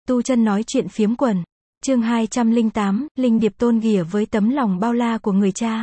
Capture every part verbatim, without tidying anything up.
Tu chân nói chuyện phiếm quần. Chương hai trăm lẻ tám, Linh Điệp tôn ghìa với tấm lòng bao la của người cha.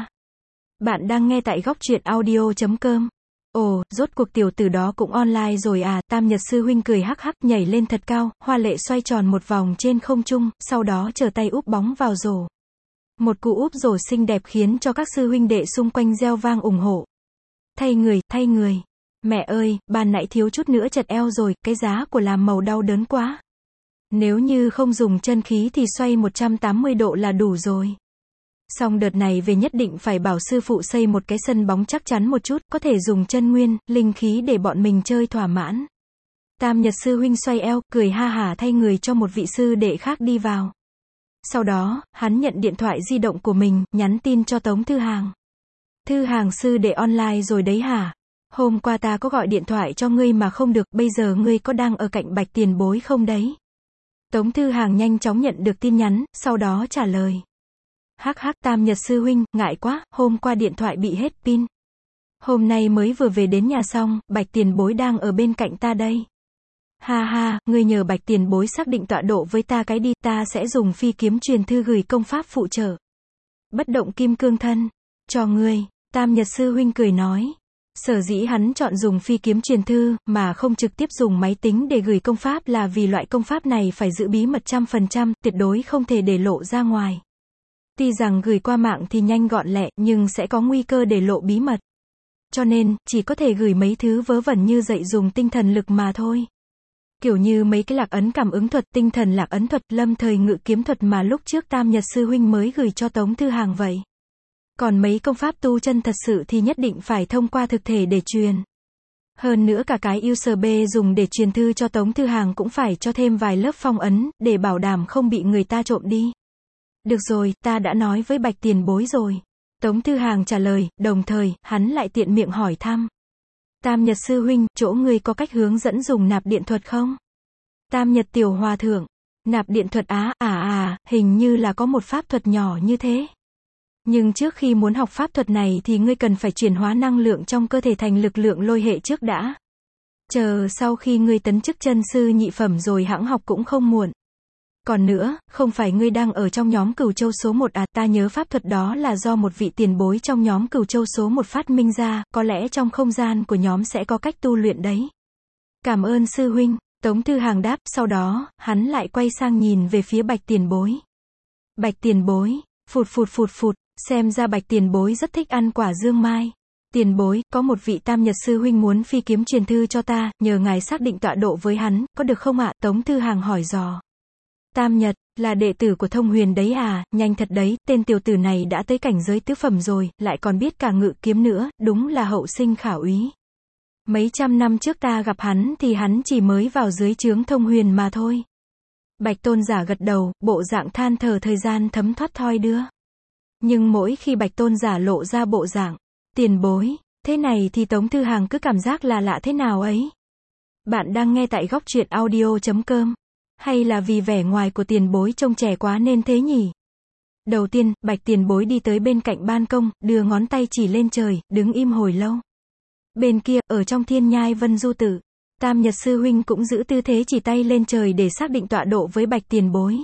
Bạn đang nghe tại góc truyện audio chấm com. Ồ, rốt cuộc tiểu tử đó cũng online rồi à, Tam Nhật sư huynh cười hắc hắc, nhảy lên thật cao, hoa lệ xoay tròn một vòng trên không trung, sau đó trở tay úp bóng vào rổ. Một cú úp rổ xinh đẹp khiến cho các sư huynh đệ xung quanh reo vang ủng hộ. Thay người, thay người. Mẹ ơi, ban nãy thiếu chút nữa chật eo rồi, cái giá của làm màu đau đớn quá. Nếu như không dùng chân khí thì xoay một trăm tám mươi độ là đủ rồi. Xong đợt này về nhất định phải bảo sư phụ xây một cái sân bóng chắc chắn một chút, có thể dùng chân nguyên, linh khí để bọn mình chơi thỏa mãn. Tam Nhật sư huynh xoay eo, cười ha hả thay người cho một vị sư đệ khác đi vào. Sau đó, hắn nhận điện thoại di động của mình, nhắn tin cho Tống Thư Hàng. Thư Hàng sư đệ online rồi đấy hả? Hôm qua ta có gọi điện thoại cho ngươi mà không được, bây giờ ngươi có đang ở cạnh Bạch tiền bối không đấy? Tống Thư Hàng nhanh chóng nhận được tin nhắn, sau đó trả lời. Hắc hắc, Tam Nhật sư huynh, ngại quá, hôm qua điện thoại bị hết pin. Hôm nay mới vừa về đến nhà xong, Bạch tiền bối đang ở bên cạnh ta đây. Ha ha, ngươi nhờ Bạch tiền bối xác định tọa độ với ta cái đi, ta sẽ dùng phi kiếm truyền thư gửi công pháp phụ trợ. Bất động kim cương thân. Cho ngươi, Tam Nhật sư huynh cười nói. Sở dĩ hắn chọn dùng phi kiếm truyền thư, mà không trực tiếp dùng máy tính để gửi công pháp là vì loại công pháp này phải giữ bí mật trăm phần trăm, tuyệt đối không thể để lộ ra ngoài. Tuy rằng gửi qua mạng thì nhanh gọn lẹ, nhưng sẽ có nguy cơ để lộ bí mật. Cho nên, chỉ có thể gửi mấy thứ vớ vẩn như dạy dùng tinh thần lực mà thôi. Kiểu như mấy cái lạc ấn cảm ứng thuật, tinh thần lạc ấn thuật, lâm thời ngự kiếm thuật mà lúc trước Tam Nhật sư huynh mới gửi cho Tống Thư Hàng vậy. Còn mấy công pháp tu chân thật sự thì nhất định phải thông qua thực thể để truyền. Hơn nữa cả cái u ét bê dùng để truyền thư cho Tống Thư Hàng cũng phải cho thêm vài lớp phong ấn, để bảo đảm không bị người ta trộm đi. Được rồi, ta đã nói với Bạch tiền bối rồi. Tống Thư Hàng trả lời, đồng thời, hắn lại tiện miệng hỏi thăm. Tam Nhật sư huynh, chỗ ngươi có cách hướng dẫn dùng nạp điện thuật không? Tam Nhật tiểu hòa thượng, nạp điện thuật á, à à, hình như là có một pháp thuật nhỏ như thế. Nhưng trước khi muốn học pháp thuật này thì ngươi cần phải chuyển hóa năng lượng trong cơ thể thành lực lượng lôi hệ trước đã. Chờ sau khi ngươi tấn chức chân sư nhị phẩm rồi hẵng học cũng không muộn. Còn nữa, không phải ngươi đang ở trong nhóm Cửu Châu số một à, ta nhớ pháp thuật đó là do một vị tiền bối trong nhóm Cửu Châu số một phát minh ra, có lẽ trong không gian của nhóm sẽ có cách tu luyện đấy. Cảm ơn sư huynh, Tống Thư Hàng đáp, sau đó, hắn lại quay sang nhìn về phía Bạch tiền bối. Bạch tiền bối, phụt phụt phụt phụt, xem ra Bạch tiền bối rất thích ăn quả dương mai. Tiền bối, có một vị Tam Nhật sư huynh muốn phi kiếm truyền thư cho ta, nhờ ngài xác định tọa độ với hắn, có được không ạ? Tống Thư Hàng hỏi dò. Tam Nhật, là đệ tử của Thông Huyền đấy à, nhanh thật đấy, tên tiểu tử này đã tới cảnh giới tứ phẩm rồi, lại còn biết cả ngự kiếm nữa, đúng là hậu sinh khả úy. Mấy trăm năm trước ta gặp hắn thì hắn chỉ mới vào dưới trướng Thông Huyền mà thôi. Bạch tôn giả gật đầu, bộ dạng than thở thời gian thấm thoát thoi đưa. Nhưng mỗi khi Bạch tôn giả lộ ra bộ dạng, tiền bối, thế này thì Tống Thư Hàng cứ cảm giác là lạ thế nào ấy. Bạn đang nghe tại góc truyện audio chấm com. Hay là vì vẻ ngoài của tiền bối trông trẻ quá nên thế nhỉ? Đầu tiên, Bạch tiền bối đi tới bên cạnh ban công, đưa ngón tay chỉ lên trời, đứng im hồi lâu. Bên kia, ở trong thiên nhai Vân Du Tử, Tam Nhật sư huynh cũng giữ tư thế chỉ tay lên trời để xác định tọa độ với Bạch tiền bối.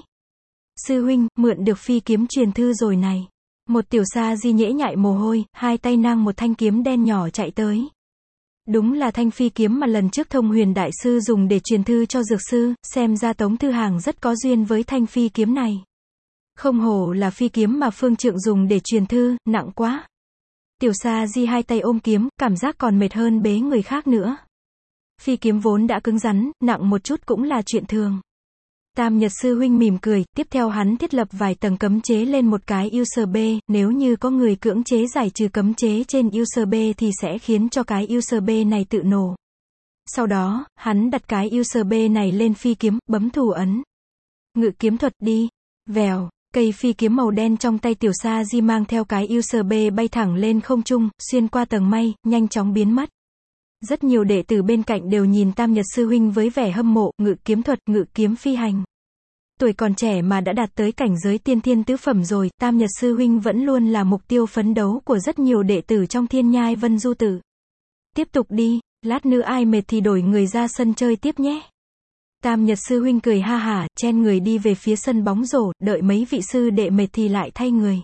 Sư huynh, mượn được phi kiếm truyền thư rồi này. Một tiểu sa di nhễ nhại mồ hôi, hai tay nang một thanh kiếm đen nhỏ chạy tới. Đúng là thanh phi kiếm mà lần trước Thông Huyền đại sư dùng để truyền thư cho dược sư, xem ra Tống Thư Hàng rất có duyên với thanh phi kiếm này. Không hổ là phi kiếm mà phương trượng dùng để truyền thư, nặng quá. Tiểu sa di hai tay ôm kiếm, cảm giác còn mệt hơn bế người khác nữa. Phi kiếm vốn đã cứng rắn, nặng một chút cũng là chuyện thường. Tam Nhật sư huynh mỉm cười, tiếp theo hắn thiết lập vài tầng cấm chế lên một cái u ét bê, nếu như có người cưỡng chế giải trừ cấm chế trên u ét bê thì sẽ khiến cho cái u ét bê này tự nổ. Sau đó, hắn đặt cái u ét bê này lên phi kiếm, bấm thủ ấn. Ngự kiếm thuật đi. Vèo, cây phi kiếm màu đen trong tay tiểu sa di mang theo cái u ét bê bay thẳng lên không trung, xuyên qua tầng mây, nhanh chóng biến mất. Rất nhiều đệ tử bên cạnh đều nhìn Tam Nhật sư huynh với vẻ hâm mộ, ngự kiếm thuật, ngự kiếm phi hành. Tuổi còn trẻ mà đã đạt tới cảnh giới tiên thiên tứ phẩm rồi, Tam Nhật sư huynh vẫn luôn là mục tiêu phấn đấu của rất nhiều đệ tử trong thiên nhai Vân Du Tử. Tiếp tục đi, lát nữa ai mệt thì đổi người ra sân chơi tiếp nhé. Tam Nhật sư huynh cười ha hả, chen người đi về phía sân bóng rổ, đợi mấy vị sư đệ mệt thì lại thay người.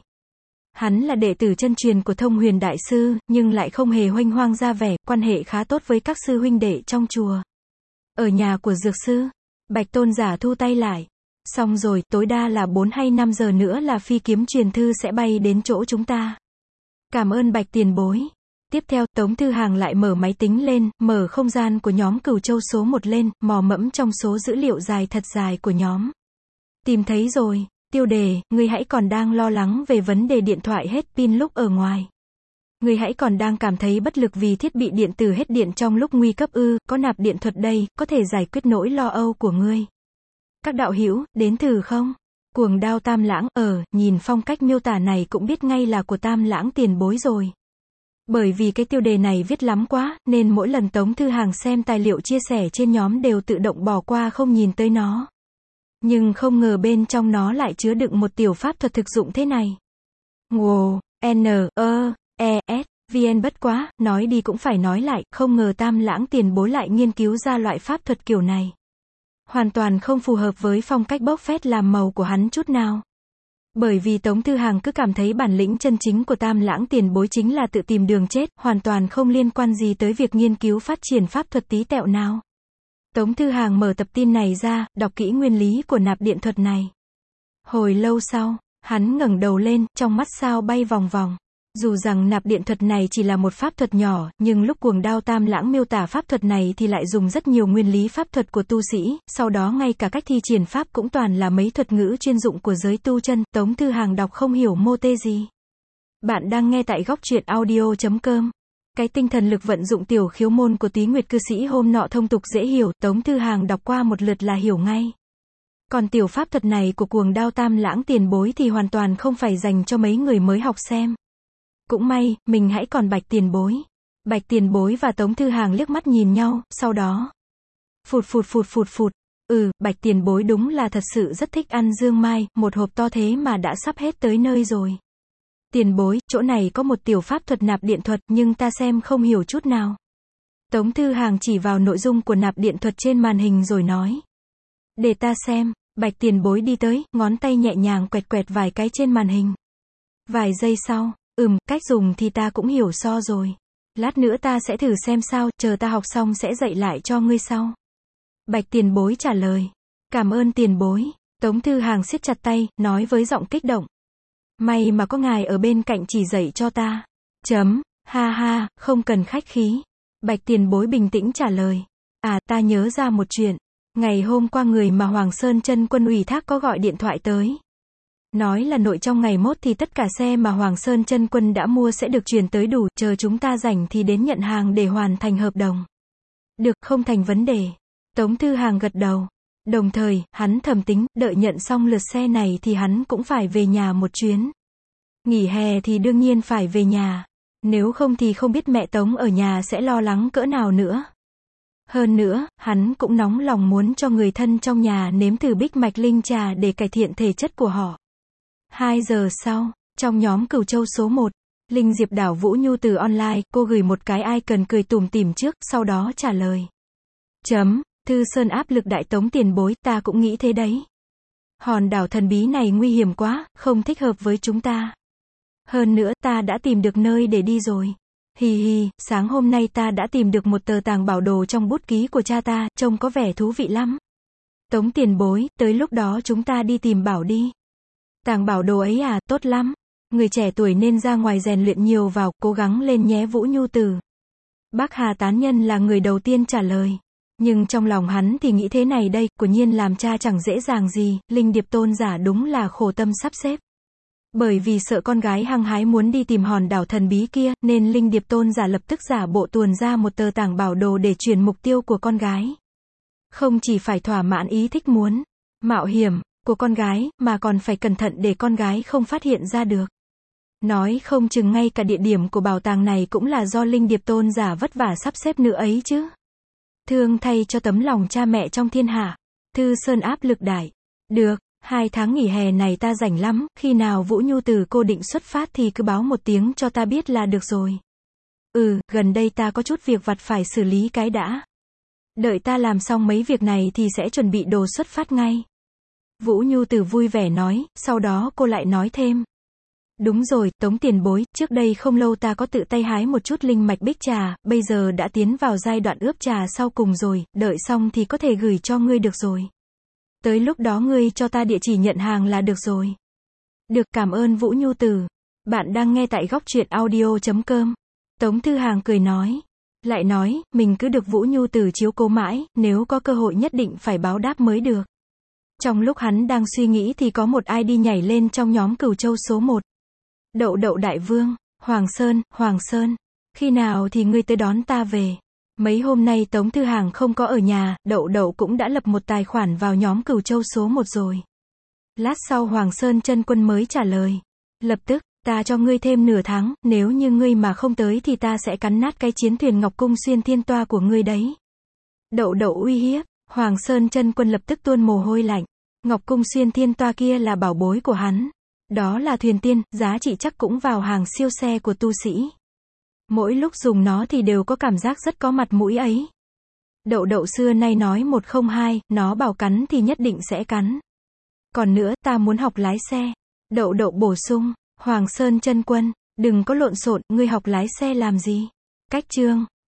Hắn là đệ tử chân truyền của Thông Huyền Đại Sư, nhưng lại không hề huênh hoang ra vẻ, quan hệ khá tốt với các sư huynh đệ trong chùa. Ở nhà của dược sư, Bạch Tôn giả thu tay lại. Xong rồi, tối đa là bốn hay năm giờ nữa là phi kiếm truyền thư sẽ bay đến chỗ chúng ta. Cảm ơn Bạch tiền bối. Tiếp theo, Tống Thư Hàng lại mở máy tính lên, mở không gian của nhóm Cửu Châu số một lên, mò mẫm trong số dữ liệu dài thật dài của nhóm. Tìm thấy rồi. Tiêu đề, ngươi hãy còn đang lo lắng về vấn đề điện thoại hết pin lúc ở ngoài. Ngươi hãy còn đang cảm thấy bất lực vì thiết bị điện tử hết điện trong lúc nguy cấp ư, có nạp điện thuật đây, có thể giải quyết nỗi lo âu của ngươi. Các đạo hữu, đến thử không? Cuồng đao Tam Lãng, ở, nhìn phong cách miêu tả này cũng biết ngay là của Tam Lãng tiền bối rồi. Bởi vì cái tiêu đề này viết lắm quá, nên mỗi lần Tống Thư Hàng xem tài liệu chia sẻ trên nhóm đều tự động bỏ qua không nhìn tới nó. Nhưng không ngờ bên trong nó lại chứa đựng một tiểu pháp thuật thực dụng thế này. Wow, N, E, E, S, V N bất quá, nói đi cũng phải nói lại, không ngờ Tam Lãng tiền bối lại nghiên cứu ra loại pháp thuật kiểu này. Hoàn toàn không phù hợp với phong cách bốc phét làm màu của hắn chút nào. Bởi vì Tống Thư Hàng cứ cảm thấy bản lĩnh chân chính của Tam Lãng tiền bối chính là tự tìm đường chết, hoàn toàn không liên quan gì tới việc nghiên cứu phát triển pháp thuật tí tẹo nào. Tống Thư Hàng mở tập tin này ra, đọc kỹ nguyên lý của nạp điện thuật này. Hồi lâu sau, hắn ngẩng đầu lên, trong mắt sao bay vòng vòng. Dù rằng nạp điện thuật này chỉ là một pháp thuật nhỏ, nhưng lúc Cuồng Đao Tam Lãng miêu tả pháp thuật này thì lại dùng rất nhiều nguyên lý pháp thuật của tu sĩ, sau đó ngay cả cách thi triển pháp cũng toàn là mấy thuật ngữ chuyên dụng của giới tu chân, Tống Thư Hàng đọc không hiểu mô tê gì. Bạn đang nghe tại góc truyện audio chấm com. Cái tinh thần lực vận dụng tiểu khiếu môn của Túy Nguyệt cư sĩ hôm nọ thông tục dễ hiểu, Tống Thư Hàng đọc qua một lượt là hiểu ngay. Còn tiểu pháp thuật này của Cuồng Đao Tam Lãng tiền bối thì hoàn toàn không phải dành cho mấy người mới học xem. Cũng may, mình hãy còn Bạch tiền bối. Bạch tiền bối và Tống Thư Hàng liếc mắt nhìn nhau, sau đó. Phụt phụt phụt phụt phụt. Ừ, Bạch tiền bối đúng là thật sự rất thích ăn dương mai, một hộp to thế mà đã sắp hết tới nơi rồi. Tiền bối, chỗ này có một tiểu pháp thuật nạp điện thuật, nhưng ta xem không hiểu chút nào. Tống Thư Hàng chỉ vào nội dung của nạp điện thuật trên màn hình rồi nói. Để ta xem, Bạch tiền bối đi tới, ngón tay nhẹ nhàng quẹt quẹt vài cái trên màn hình. Vài giây sau, ừm, cách dùng thì ta cũng hiểu so rồi. Lát nữa ta sẽ thử xem sao, chờ ta học xong sẽ dạy lại cho ngươi sau. Bạch tiền bối trả lời. Cảm ơn tiền bối. Tống Thư Hàng siết chặt tay, nói với giọng kích động. May mà có ngài ở bên cạnh chỉ dạy cho ta. Chấm, ha ha, không cần khách khí. Bạch tiền bối bình tĩnh trả lời. À, ta nhớ ra một chuyện. Ngày hôm qua người mà Hoàng Sơn Chân Quân ủy thác có gọi điện thoại tới. Nói là nội trong ngày mốt thì tất cả xe mà Hoàng Sơn Chân Quân đã mua sẽ được chuyển tới đủ, chờ chúng ta rảnh thì đến nhận hàng để hoàn thành hợp đồng. Được, không thành vấn đề. Tống Thư Hàng gật đầu. Đồng thời, hắn thầm tính, đợi nhận xong lượt xe này thì hắn cũng phải về nhà một chuyến. Nghỉ hè thì đương nhiên phải về nhà. Nếu không thì không biết mẹ Tống ở nhà sẽ lo lắng cỡ nào nữa. Hơn nữa, hắn cũng nóng lòng muốn cho người thân trong nhà nếm thử bích mạch linh trà để cải thiện thể chất của họ. Hai giờ sau, trong nhóm Cửu Châu số một, Linh Diệp đảo Vũ Nhu từ online, cô gửi một cái icon cười tủm tỉm trước, sau đó trả lời. Chấm, Thư Sơn áp lực đại Tống tiền bối, ta cũng nghĩ thế đấy. Hòn đảo thần bí này nguy hiểm quá, không thích hợp với chúng ta. Hơn nữa, ta đã tìm được nơi để đi rồi. Hi hi, sáng hôm nay ta đã tìm được một tờ tàng bảo đồ trong bút ký của cha ta, trông có vẻ thú vị lắm. Tống tiền bối, tới lúc đó chúng ta đi tìm bảo đi. Tàng bảo đồ ấy à, tốt lắm. Người trẻ tuổi nên ra ngoài rèn luyện nhiều vào, cố gắng lên nhé Vũ Nhu Tử. Bác Hà Tán Nhân là người đầu tiên trả lời. Nhưng trong lòng hắn thì nghĩ thế này đây, quả nhiên làm cha chẳng dễ dàng gì, Linh Điệp tôn giả đúng là khổ tâm sắp xếp. Bởi vì sợ con gái hăng hái muốn đi tìm hòn đảo thần bí kia, nên Linh Điệp tôn giả lập tức giả bộ tuồn ra một tờ tàng bảo đồ để truyền mục tiêu của con gái. Không chỉ phải thỏa mãn ý thích muốn, mạo hiểm, của con gái, mà còn phải cẩn thận để con gái không phát hiện ra được. Nói không chừng ngay cả địa điểm của bảo tàng này cũng là do Linh Điệp tôn giả vất vả sắp xếp nữa ấy chứ. Thương thay cho tấm lòng cha mẹ trong thiên hạ. Thư Sơn áp lực đại. Được, hai tháng nghỉ hè này ta rảnh lắm, khi nào Vũ Nhu Từ cô định xuất phát thì cứ báo một tiếng cho ta biết là được rồi. Ừ, gần đây ta có chút việc vặt phải xử lý cái đã. Đợi ta làm xong mấy việc này thì sẽ chuẩn bị đồ xuất phát ngay. Vũ Nhu Tử vui vẻ nói, sau đó cô lại nói thêm. Đúng rồi, Tống tiền bối, trước đây không lâu ta có tự tay hái một chút linh mạch bích trà, bây giờ đã tiến vào giai đoạn ướp trà sau cùng rồi, đợi xong thì có thể gửi cho ngươi được rồi. Tới lúc đó ngươi cho ta địa chỉ nhận hàng là được rồi. Được, cảm ơn Vũ Nhu Tử. Bạn đang nghe tại góc truyện audio chấm com. Tống Thư Hàng cười nói. Lại nói, mình cứ được Vũ Nhu Tử chiếu cố mãi, nếu có cơ hội nhất định phải báo đáp mới được. Trong lúc hắn đang suy nghĩ thì có một ai đi nhảy lên trong nhóm Cửu Châu số một. Đậu đậu đại vương, Hoàng Sơn, Hoàng Sơn, khi nào thì ngươi tới đón ta về? Mấy hôm nay Tống Thư Hàng không có ở nhà, đậu đậu cũng đã lập một tài khoản vào nhóm Cửu Châu số một rồi. Lát sau Hoàng Sơn chân quân mới trả lời. Lập tức, ta cho ngươi thêm nửa tháng, nếu như ngươi mà không tới thì ta sẽ cắn nát cái chiến thuyền Ngọc Cung Xuyên Thiên Toa của ngươi đấy. Đậu đậu uy hiếp, Hoàng Sơn chân quân lập tức tuôn mồ hôi lạnh. Ngọc Cung Xuyên Thiên Toa kia là bảo bối của hắn. Đó là thuyền tiên, giá trị chắc cũng vào hàng siêu xe của tu sĩ. Mỗi lúc dùng nó thì đều có cảm giác rất có mặt mũi ấy. Đậu đậu xưa nay nói một không hai, nó bảo cắn thì nhất định sẽ cắn. Còn nữa, ta muốn học lái xe. Đậu đậu bổ sung, Hoàng Sơn chân quân, đừng có lộn xộn, ngươi học lái xe làm gì? Cách chương.